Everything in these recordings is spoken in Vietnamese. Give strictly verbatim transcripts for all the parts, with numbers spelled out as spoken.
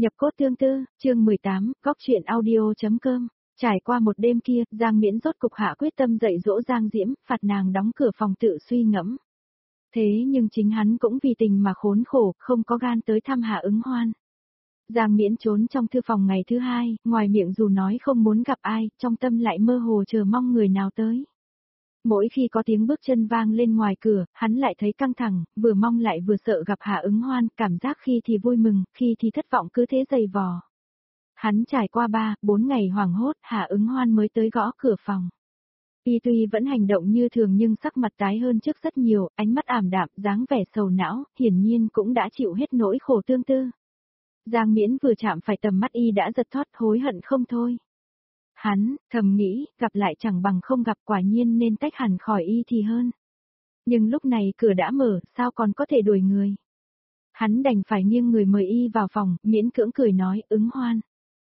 Nhập cốt tương tư, chương mười tám, góc truyện audio.com. Trải qua một đêm kia, Giang Miễn rốt cục hạ quyết tâm dạy dỗ Giang Diễm, phạt nàng đóng cửa phòng tự suy ngẫm. Thế nhưng chính hắn cũng vì tình mà khốn khổ, không có gan tới thăm Hạ Ứng Hoan. Giang Miễn trốn trong thư phòng ngày thứ hai, ngoài miệng dù nói không muốn gặp ai, trong tâm lại mơ hồ chờ mong người nào tới. Mỗi khi có tiếng bước chân vang lên ngoài cửa, hắn lại thấy căng thẳng, vừa mong lại vừa sợ gặp Hạ Ứng Hoan, cảm giác khi thì vui mừng, khi thì thất vọng cứ thế dày vò. Hắn trải qua ba, bốn ngày hoảng hốt, Hạ Ứng Hoan mới tới gõ cửa phòng. Y tuy vẫn hành động như thường nhưng sắc mặt tái hơn trước rất nhiều, ánh mắt ảm đạm, dáng vẻ sầu não, hiển nhiên cũng đã chịu hết nỗi khổ tương tư. Giang Miễn vừa chạm phải tầm mắt y đã giật thót hối hận không thôi. Hắn, thầm nghĩ, gặp lại chẳng bằng không gặp, quả nhiên nên tách hẳn khỏi y thì hơn. Nhưng lúc này cửa đã mở, sao còn có thể đuổi người. Hắn đành phải nghiêng người mời y vào phòng, miễn cưỡng cười nói, Ứng Hoan.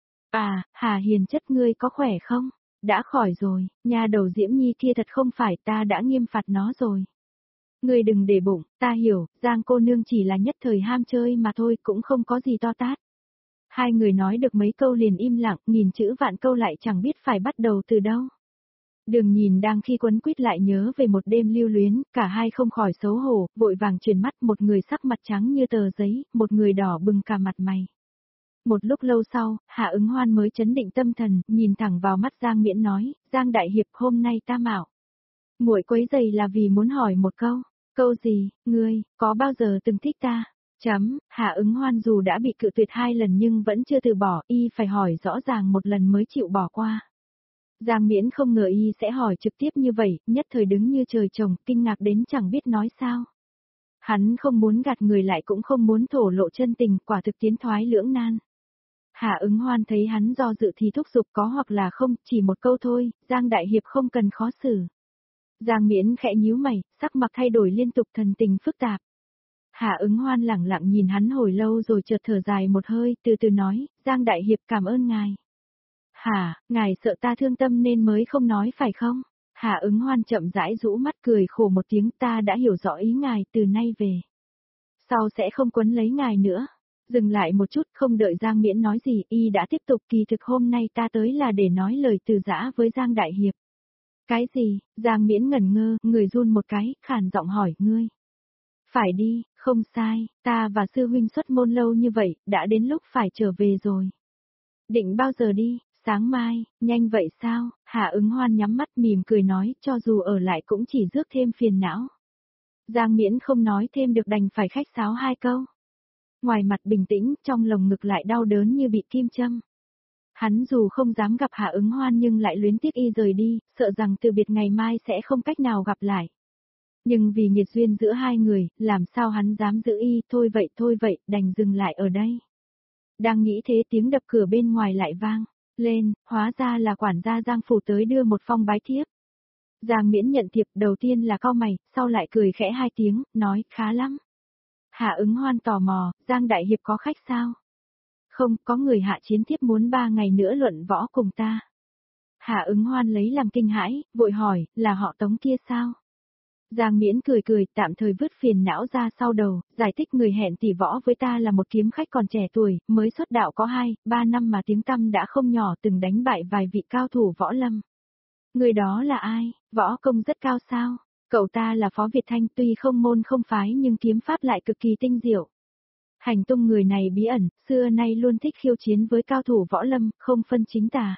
À, Hà Hiền chất ngươi có khỏe không? Đã khỏi rồi, nhà đầu Diễm Nhi kia thật không phải, ta đã nghiêm phạt nó rồi. Ngươi đừng để bụng, ta hiểu, Giang cô nương chỉ là nhất thời ham chơi mà thôi, cũng không có gì to tát. Hai người nói được mấy câu liền im lặng, nghìn chữ vạn câu lại chẳng biết phải bắt đầu từ đâu. Đường Nhìn đang khi quấn quýt lại nhớ về một đêm lưu luyến, cả hai không khỏi xấu hổ, vội vàng chuyển mắt, một người sắc mặt trắng như tờ giấy, một người đỏ bừng cả mặt mày. Một lúc lâu sau, Hạ Ứng Hoan mới chấn định tâm thần, nhìn thẳng vào mắt Giang Miễn nói, Giang Đại Hiệp hôm nay ta mạo. Muội quấy giày là vì muốn hỏi một câu, câu gì, ngươi, có bao giờ từng thích ta? Chấm, Hạ Ứng Hoan dù đã bị cự tuyệt hai lần nhưng vẫn chưa từ bỏ, y phải hỏi rõ ràng một lần mới chịu bỏ qua. Giang Miễn không ngờ y sẽ hỏi trực tiếp như vậy, nhất thời đứng như trời trồng, kinh ngạc đến chẳng biết nói sao. Hắn không muốn gạt người lại cũng không muốn thổ lộ chân tình, quả thực tiến thoái lưỡng nan. Hạ Ứng Hoan thấy hắn do dự thì thúc giục có hoặc là không, chỉ một câu thôi, Giang Đại Hiệp không cần khó xử. Giang Miễn khẽ nhíu mày, sắc mặt thay đổi liên tục, thần tình phức tạp. Hạ Ứng Hoan lẳng lặng nhìn hắn hồi lâu rồi chợt thở dài một hơi, từ từ nói, Giang Đại Hiệp cảm ơn ngài. Hả, ngài sợ ta thương tâm nên mới không nói phải không? Hạ Ứng Hoan chậm rãi rũ mắt cười khổ một tiếng, ta đã hiểu rõ ý ngài, từ nay về. Sau sẽ không quấn lấy ngài nữa. Dừng lại một chút, không đợi Giang Miễn nói gì, y đã tiếp tục, kỳ thực hôm nay ta tới là để nói lời từ giã với Giang Đại Hiệp. Cái gì? Giang Miễn ngẩn ngơ, người run một cái, khàn giọng hỏi, ngươi. Phải đi, không sai, ta và sư huynh xuất môn lâu như vậy, đã đến lúc phải trở về rồi. Định bao giờ đi, sáng mai, nhanh vậy sao? Hạ Ứng Hoan nhắm mắt mỉm cười nói, cho dù ở lại cũng chỉ rước thêm phiền não. Giang Miễn không nói thêm được đành phải khách sáo hai câu. Ngoài mặt bình tĩnh, trong lồng ngực lại đau đớn như bị kim châm. Hắn dù không dám gặp Hạ Ứng Hoan nhưng lại luyến tiếc y rời đi, sợ rằng từ biệt ngày mai sẽ không cách nào gặp lại. Nhưng vì nghiệt duyên giữa hai người, làm sao hắn dám giữ y, thôi vậy thôi vậy, đành dừng lại ở đây. Đang nghĩ thế tiếng đập cửa bên ngoài lại vang lên, hóa ra là quản gia Giang phủ tới đưa một phong bái thiếp. Giang Miễn nhận thiệp, đầu tiên là cau mày, sau lại cười khẽ hai tiếng, nói, khá lắm. Hạ Ứng Hoan tò mò, Giang Đại Hiệp có khách sao? Không, có người hạ chiến thiếp muốn ba ngày nữa luận võ cùng ta. Hạ Ứng Hoan lấy làm kinh hãi, vội hỏi, là họ Tống kia sao? Giang Miễn cười cười, tạm thời vứt phiền não ra sau đầu, giải thích người hẹn tỷ võ với ta là một kiếm khách còn trẻ tuổi, mới xuất đạo có hai, ba năm mà tiếng tăm đã không nhỏ, từng đánh bại vài vị cao thủ võ lâm. Người đó là ai? Võ công rất cao sao? Cậu ta là Phó Việt Thanh, tuy không môn không phái nhưng kiếm pháp lại cực kỳ tinh diệu. Hành tung người này bí ẩn, xưa nay luôn thích khiêu chiến với cao thủ võ lâm, không phân chính tà.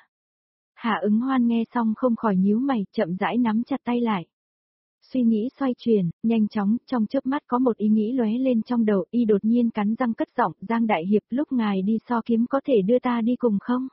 Hạ Ứng Hoan nghe xong không khỏi nhíu mày, chậm rãi nắm chặt tay lại. Suy nghĩ xoay chuyển, nhanh chóng, trong chớp mắt có một ý nghĩ lóe lên trong đầu, y đột nhiên cắn răng cất giọng, Giang Đại Hiệp, lúc ngài đi so kiếm có thể đưa ta đi cùng không?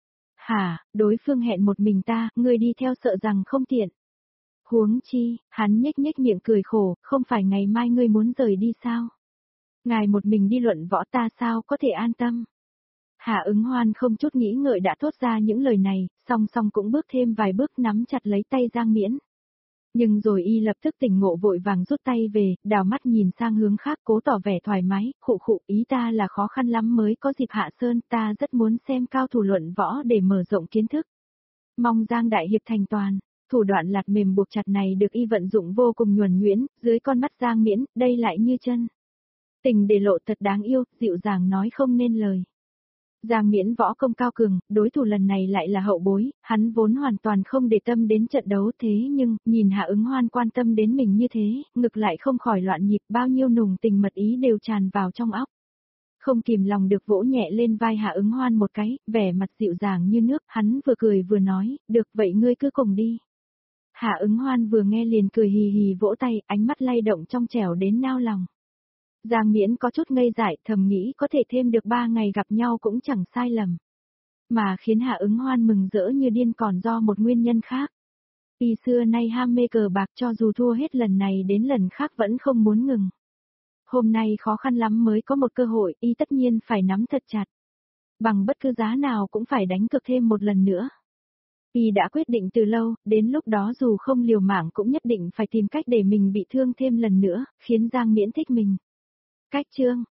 Hả, đối phương hẹn một mình ta, ngươi đi theo sợ rằng không tiện. Huống chi, hắn nhếch nhếch miệng cười khổ, không phải ngày mai ngươi muốn rời đi sao? Ngài một mình đi luận võ ta sao có thể an tâm? Hạ Ứng Hoan không chút nghĩ ngợi đã thốt ra những lời này, song song cũng bước thêm vài bước nắm chặt lấy tay Giang Miễn. Nhưng rồi y lập tức tỉnh ngộ vội vàng rút tay về, đào mắt nhìn sang hướng khác cố tỏ vẻ thoải mái, khụ khụ, ý ta là khó khăn lắm mới có dịp hạ sơn, ta rất muốn xem cao thủ luận võ để mở rộng kiến thức. Mong Giang Đại Hiệp thành toàn. Thủ đoạn lạt mềm buộc chặt này được y vận dụng vô cùng nhuần nhuyễn, dưới con mắt Giang Miễn, đây lại như chân tình để lộ thật đáng yêu, dịu dàng nói không nên lời. Giang Miễn võ công cao cường, đối thủ lần này lại là hậu bối, hắn vốn hoàn toàn không để tâm đến trận đấu thế nhưng, nhìn Hạ Ứng Hoan quan tâm đến mình như thế, ngực lại không khỏi loạn nhịp, bao nhiêu nùng tình mật ý đều tràn vào trong óc. Không kìm lòng được vỗ nhẹ lên vai Hạ Ứng Hoan một cái, vẻ mặt dịu dàng như nước, hắn vừa cười vừa nói, được vậy ngươi cứ cùng đi. Hạ Ứng Hoan vừa nghe liền cười hì hì vỗ tay, ánh mắt lay động trong trẻo đến nao lòng. Giang Miễn có chút ngây dại, thầm nghĩ có thể thêm được ba ngày gặp nhau cũng chẳng sai lầm. Mà khiến Hạ Ứng Hoan mừng rỡ như điên còn do một nguyên nhân khác. Y xưa nay ham mê cờ bạc cho dù thua hết lần này đến lần khác vẫn không muốn ngừng. Hôm nay khó khăn lắm mới có một cơ hội, y tất nhiên phải nắm thật chặt. Bằng bất cứ giá nào cũng phải đánh cược thêm một lần nữa. Y đã quyết định từ lâu, đến lúc đó dù không liều mạng cũng nhất định phải tìm cách để mình bị thương thêm lần nữa, khiến Giang Miễn thích mình. Cách chương